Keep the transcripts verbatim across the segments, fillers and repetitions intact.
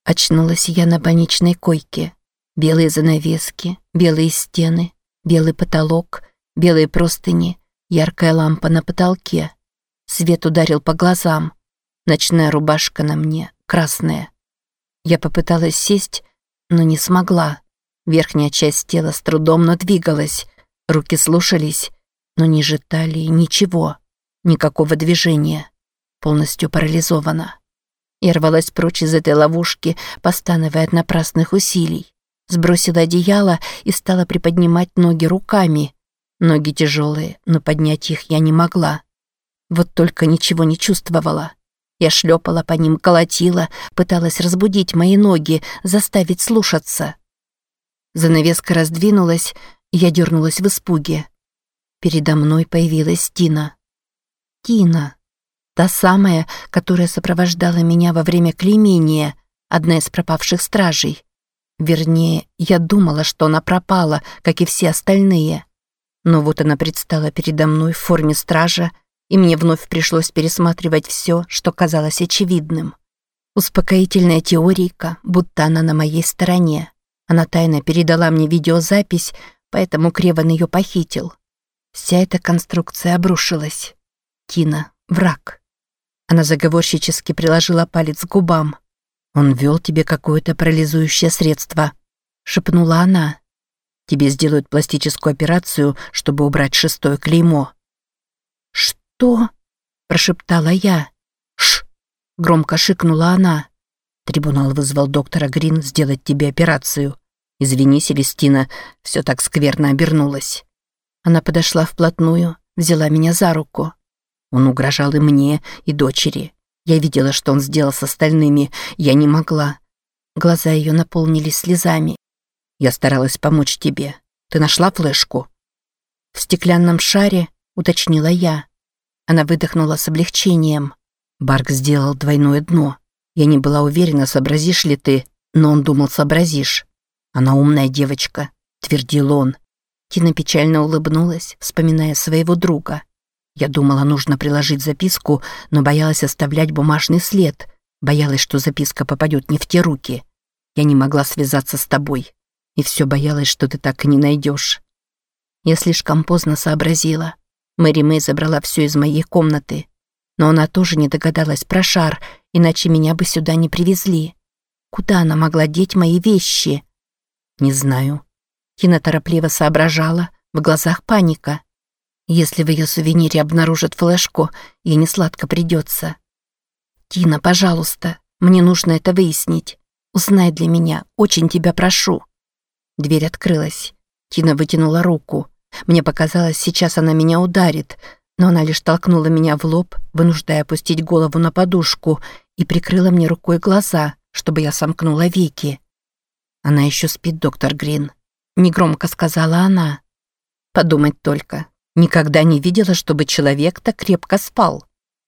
Очнулась я на больничной койке. Белые занавески, белые стены, белый потолок, белые простыни, яркая лампа на потолке. Свет ударил по глазам. Ночная рубашка на мне, красная. Я попыталась сесть, но не смогла. Верхняя часть тела с трудом, но двигалась. Руки слушались, но ниже талии ничего. Никакого движения. Полностью парализована. Я рвалась прочь из этой ловушки, постановая от напрасных усилий. Сбросила одеяло и стала приподнимать ноги руками. Ноги тяжелые, но поднять их я не могла. Вот только ничего не чувствовала. Я шлепала по ним, колотила, пыталась разбудить мои ноги, заставить слушаться. Занавеска раздвинулась, и я дернулась в испуге. Передо мной появилась Тина. Тина. Та самая, которая сопровождала меня во время клеймения, одна из пропавших стражей. Вернее, я думала, что она пропала, как и все остальные. Но вот она предстала передо мной в форме стража, и мне вновь пришлось пересматривать все, что казалось очевидным. Успокоительная теорийка, будто она на моей стороне. Она тайно передала мне видеозапись, поэтому Креван ее похитил. Вся эта конструкция обрушилась. Тина — враг. Она заговорщически приложила палец к губам. «Он ввел тебе какое-то парализующее средство», — шепнула она. «Тебе сделают пластическую операцию, чтобы убрать шестое клеймо». «Что?» — прошептала я. «Ш!» — громко шикнула она. «Трибунал вызвал доктора Грин сделать тебе операцию. Извини, Селестина, все так скверно обернулось». Она подошла вплотную, взяла меня за руку. Он угрожал и мне, и дочери. Я видела, что он сделал с остальными. Я не могла. Глаза ее наполнились слезами. Я старалась помочь тебе. Ты нашла флешку? В стеклянном шаре, уточнила я. Она выдохнула с облегчением. Барк сделал двойное дно. Я не была уверена, сообразишь ли ты, но он думал, сообразишь. Она умная девочка, твердил он. Тина печально улыбнулась, вспоминая своего друга. Я думала, нужно приложить записку, но боялась оставлять бумажный след. Боялась, что записка попадет не в те руки. Я не могла связаться с тобой. И все боялась, что ты так и не найдешь. Я слишком поздно сообразила. Мэри Мэй забрала все из моей комнаты. Но она тоже не догадалась про шар, иначе меня бы сюда не привезли. Куда она могла деть мои вещи? Не знаю. Тина торопливо соображала, в глазах паника. Если в ее сувенире обнаружат флешку, ей несладко придется. «Тина, пожалуйста, мне нужно это выяснить. Узнай для меня, очень тебя прошу». Дверь открылась. Тина вытянула руку. Мне показалось, сейчас она меня ударит, но она лишь толкнула меня в лоб, вынуждая опустить голову на подушку, и прикрыла мне рукой глаза, чтобы я сомкнула веки. «Она еще спит, доктор Грин», — негромко сказала она. «Подумать только. Никогда не видела, чтобы человек так крепко спал».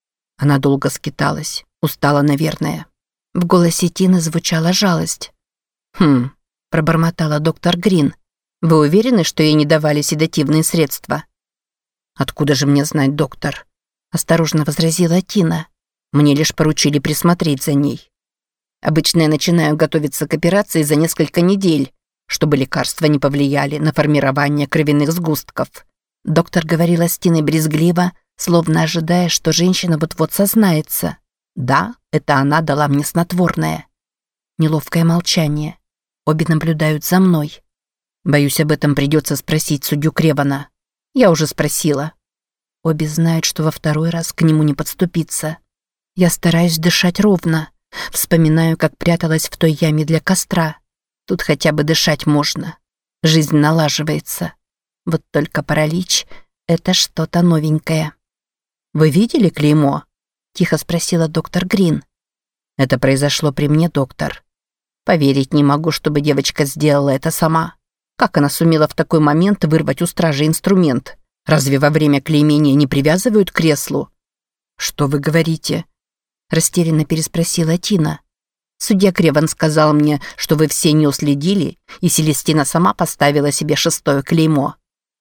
Она долго скиталась, устала, наверное. В голосе Тины звучала жалость. «Хм», — пробормотала доктор Грин. «Вы уверены, что ей не давали седативные средства?» «Откуда же мне знать, доктор?» — осторожно возразила Тина. «Мне лишь поручили присмотреть за ней. Обычно я начинаю готовиться к операции за несколько недель, чтобы лекарства не повлияли на формирование кровяных сгустков». Доктор говорила с Тиной брезгливо, словно ожидая, что женщина вот-вот сознается. «Да, это она дала мне снотворное». Неловкое молчание. Обе наблюдают за мной. Боюсь, об этом придется спросить судью Кревана. Я уже спросила. Обе знают, что во второй раз к нему не подступиться. Я стараюсь дышать ровно. Вспоминаю, как пряталась в той яме для костра. Тут хотя бы дышать можно. Жизнь налаживается. Вот только паралич — это что-то новенькое. «Вы видели клеймо?» — тихо спросила доктор Грин. «Это произошло при мне, доктор. Поверить не могу, чтобы девочка сделала это сама. Как она сумела в такой момент вырвать у стражи инструмент? Разве во время клеймения не привязывают к креслу?» «Что вы говорите?» — растерянно переспросила Тина. «Судья Креван сказал мне, что вы все не уследили, и Селестина сама поставила себе шестое клеймо».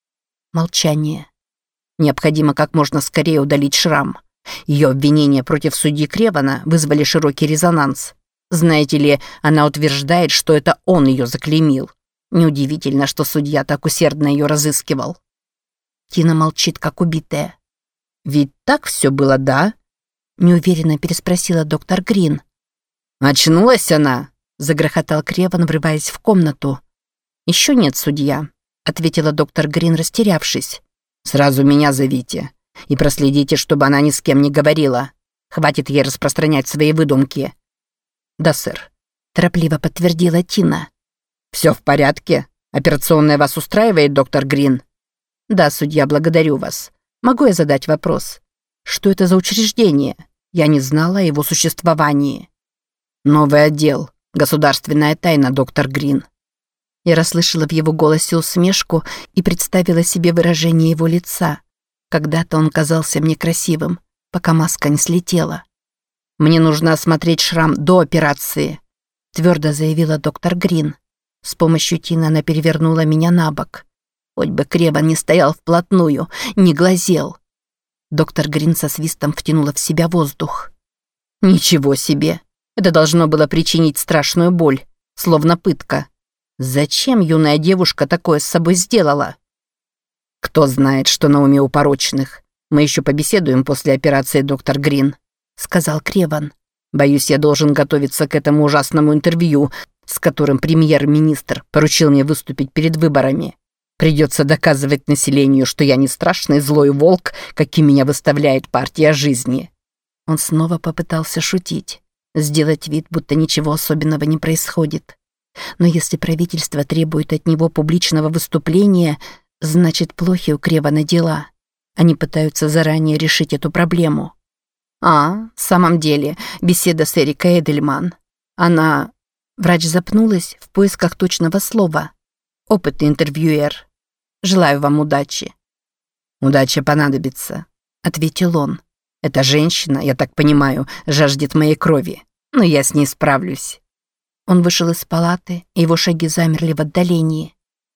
Молчание. Необходимо как можно скорее удалить шрам. Ее обвинения против судьи Кревана вызвали широкий резонанс. Знаете ли, она утверждает, что это он ее заклеймил. Неудивительно, что судья так усердно ее разыскивал». Тина молчит, как убитая. «Ведь так все было, да?» Неуверенно переспросила доктор Грин. «Очнулась она?» — загрохотал Креван, врываясь в комнату. «Еще нет, судья», — ответила доктор Грин, растерявшись. «Сразу меня зовите и проследите, чтобы она ни с кем не говорила. Хватит ей распространять свои выдумки». «Да, сэр», — торопливо подтвердила Тина. «Все в порядке? Операционная вас устраивает, доктор Грин?» «Да, судья, благодарю вас. Могу я задать вопрос? Что это за учреждение? Я не знала о его существовании». «Новый отдел. Государственная тайна, доктор Грин». Я расслышала в его голосе усмешку и представила себе выражение его лица. Когда-то он казался мне красивым, пока маска не слетела. «Мне нужно осмотреть шрам до операции», — твердо заявила доктор Грин. С помощью Тины она перевернула меня на бок. Хоть бы Креван не стоял вплотную, не глазел. Доктор Грин со свистом втянула в себя воздух. «Ничего себе! Это должно было причинить страшную боль, словно пытка. Зачем юная девушка такое с собой сделала?» «Кто знает, что на уме у порочных. Мы еще побеседуем после операции, доктор Грин», — сказал Креван. «Боюсь, я должен готовиться к этому ужасному интервью, с которым премьер-министр поручил мне выступить перед выборами. Придется доказывать населению, что я не страшный злой волк, каким меня выставляет партия жизни». Он снова попытался шутить, сделать вид, будто ничего особенного не происходит. Но если правительство требует от него публичного выступления, значит, плохи у Кревана дела. Они пытаются заранее решить эту проблему. «А, в самом деле, беседа с Эрикой Эдельман. Она...» Врач запнулась в поисках точного слова. «Опытный интервьюер. Желаю вам удачи». «Удача понадобится», — ответил он. «Эта женщина, я так понимаю, жаждет моей крови, но я с ней справлюсь». Он вышел из палаты, и его шаги замерли в отдалении.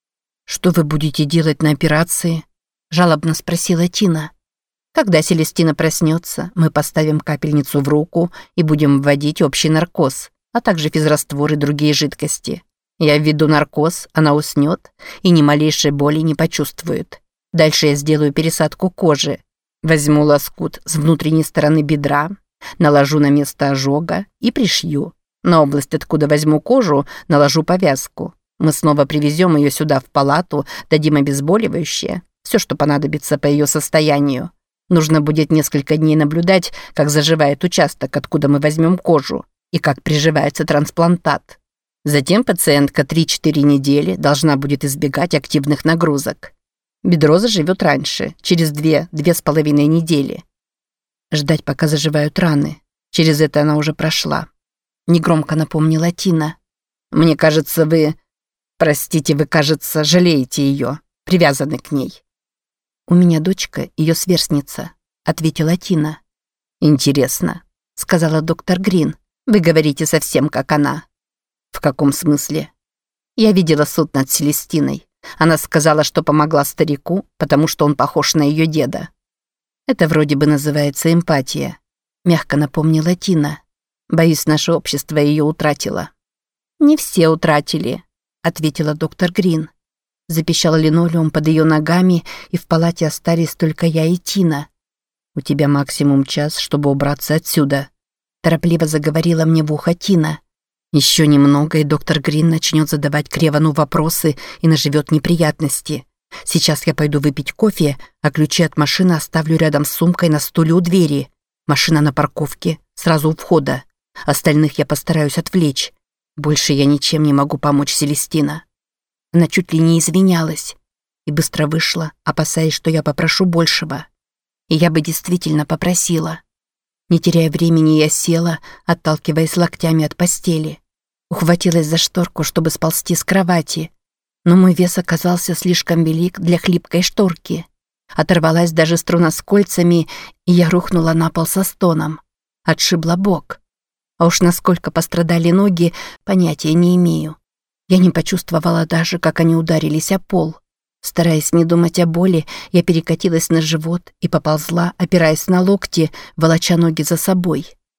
«Что вы будете делать на операции?» — жалобно спросила Тина. «Когда Селестина проснется, мы поставим капельницу в руку и будем вводить общий наркоз, а также физраствор и другие жидкости. Я введу наркоз, она уснет и ни малейшей боли не почувствует. Дальше я сделаю пересадку кожи. Возьму лоскут с внутренней стороны бедра, наложу на место ожога и пришью. На область, откуда возьму кожу, наложу повязку. Мы снова привезем ее сюда в палату, дадим обезболивающее, все, что понадобится по ее состоянию. Нужно будет несколько дней наблюдать, как заживает участок, откуда мы возьмем кожу, и как приживается трансплантат. Затем пациентка три-четыре недели должна будет избегать активных нагрузок. Бедро заживет раньше, через две-две с половиной недели. Ждать, пока заживают раны. Через это она уже прошла. Негромко напомнила Тина. «Мне кажется, вы... Простите, вы, кажется, жалеете ее, привязаны к ней». «У меня дочка, ее сверстница», — ответила Тина. «Интересно», — сказала доктор Грин. «Вы говорите совсем как она». «В каком смысле?» «Я видела суд над Селестиной. Она сказала, что помогла старику, потому что он похож на ее деда». «Это вроде бы называется эмпатия», — мягко напомнила Тина. «Боюсь, наше общество ее утратило». «Не все утратили», — ответила доктор Грин. Запищал линолеум под ее ногами, и в палате остались только я и Тина. «У тебя максимум час, чтобы убраться отсюда», — торопливо заговорила мне в ухо Тина. «Еще немного, и доктор Грин начнет задавать Кревану вопросы и наживет неприятности. Сейчас я пойду выпить кофе, а ключи от машины оставлю рядом с сумкой на стуле у двери. Машина на парковке, сразу у входа. Остальных я постараюсь отвлечь. Больше я ничем не могу помочь Селестина». Она чуть ли не извинялась и быстро вышла, опасаясь, что я попрошу большего. И я бы действительно попросила. Не теряя времени, я села, отталкиваясь локтями от постели. Ухватилась за шторку, чтобы сползти с кровати. Но мой вес оказался слишком велик для хлипкой шторки. Оторвалась даже струна с кольцами, и я рухнула на пол со стоном. Отшибла бок. А уж насколько пострадали ноги, понятия не имею. Я не почувствовала даже, как они ударились о пол. Стараясь не думать о боли, я перекатилась на живот и поползла, опираясь на локти, волоча ноги за собой.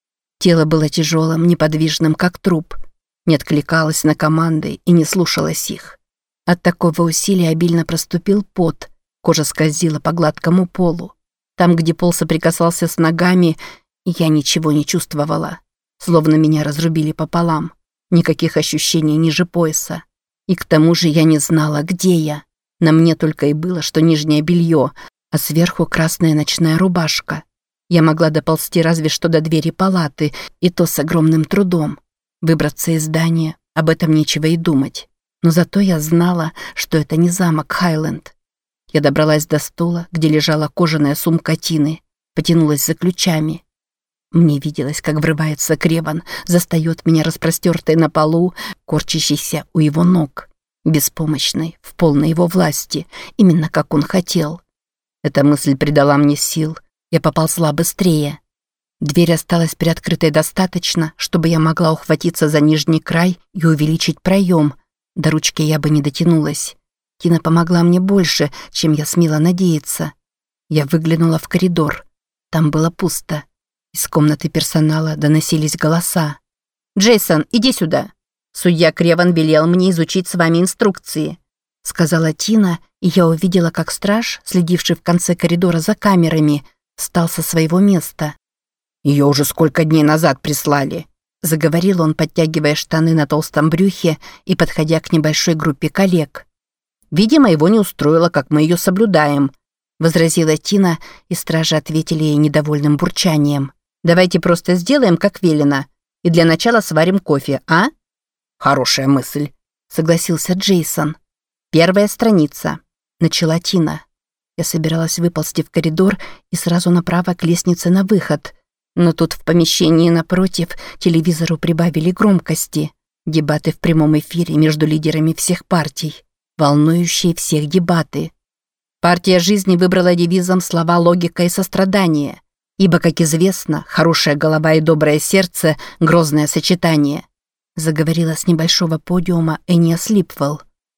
Тело было тяжелым, неподвижным, как труп. Не откликалось на команды и не слушалось их. От такого усилия обильно проступил пот, кожа скользила по гладкому полу. Там, где пол соприкасался с ногами, я ничего не чувствовала. Словно меня разрубили пополам. Никаких ощущений ниже пояса. И к тому же я не знала, где я. На мне только и было, что нижнее белье, а сверху красная ночная рубашка. Я могла доползти разве что до двери палаты, и то с огромным трудом. Выбраться из здания, об этом нечего и думать. Но зато я знала, что это не замок Хайленд. Я добралась до стула, где лежала кожаная сумка Тины, потянулась за ключами. Мне виделось, как врывается Креван, застаёт меня распростёртой на полу, корчащейся у его ног, беспомощной, в полной его власти, именно как он хотел. Эта мысль придала мне сил. Я поползла быстрее. Дверь осталась приоткрытой достаточно, чтобы я могла ухватиться за нижний край и увеличить проем. До ручки я бы не дотянулась. Тина помогла мне больше, чем я смела надеяться. Я выглянула в коридор. Там было пусто. Из комнаты персонала доносились голоса. «Джейсон, иди сюда. Судья Креван велел мне изучить с вами инструкции», сказала Тина, и я увидела, как страж, следивший в конце коридора за камерами, встал со своего места. «Ее уже сколько дней назад прислали», заговорил он, подтягивая штаны на толстом брюхе и подходя к небольшой группе коллег. «Видимо, его не устроило, как мы ее соблюдаем», возразила Тина, и стражи ответили ей недовольным бурчанием. «Давайте просто сделаем, как велено, и для начала сварим кофе, а?» «Хорошая мысль», согласился Джейсон. «Первая страница», начала Тина. Я собиралась выползти в коридор и сразу направо к лестнице на выход. Но тут в помещении напротив телевизору прибавили громкости. Дебаты в прямом эфире между лидерами всех партий. Волнующие всех дебаты. Партия жизни выбрала девизом слова «логика» и «сострадание». Ибо, как известно, хорошая голова и доброе сердце – грозное сочетание. Заговорила с небольшого подиума Эния Слипвелл.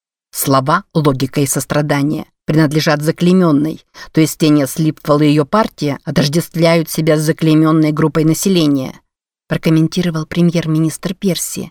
Слова «логика» и «сострадание» принадлежат заклейменной, то есть Эния Слипвелл и ее партия отождествляют себя с заклейменной группой населения, прокомментировал премьер-министр Перси.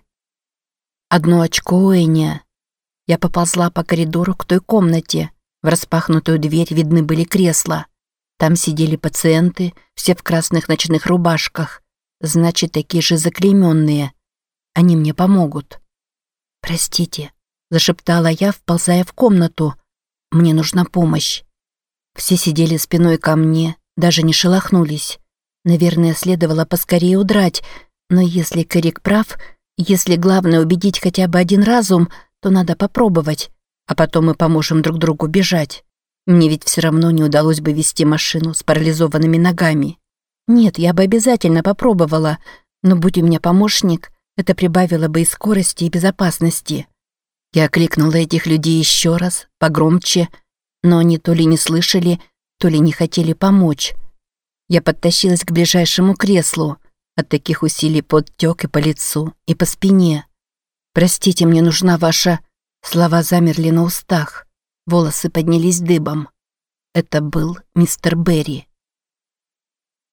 Одно очко у Эния. Я поползла по коридору к той комнате. В распахнутую дверь видны были кресла. Там сидели пациенты, все в красных ночных рубашках. Значит, такие же заклейменные. Они мне помогут. «Простите», – зашептала я, вползая в комнату. «Мне нужна помощь». Все сидели спиной ко мне, даже не шелохнулись. Наверное, следовало поскорее удрать, но если Кэрик прав, если главное убедить хотя бы один разум, то надо попробовать, а потом мы поможем друг другу бежать. Мне ведь все равно не удалось бы вести машину с парализованными ногами. Нет, я бы обязательно попробовала, но будь у меня помощник, это прибавило бы и скорости, и безопасности. Я окликнула этих людей еще раз, погромче, но они то ли не слышали, то ли не хотели помочь. Я подтащилась к ближайшему креслу. От таких усилий пот тёк и по лицу, и по спине. «Простите, мне нужна ваша...» Слова замерли на устах. Волосы поднялись дыбом. Это был мистер Берри.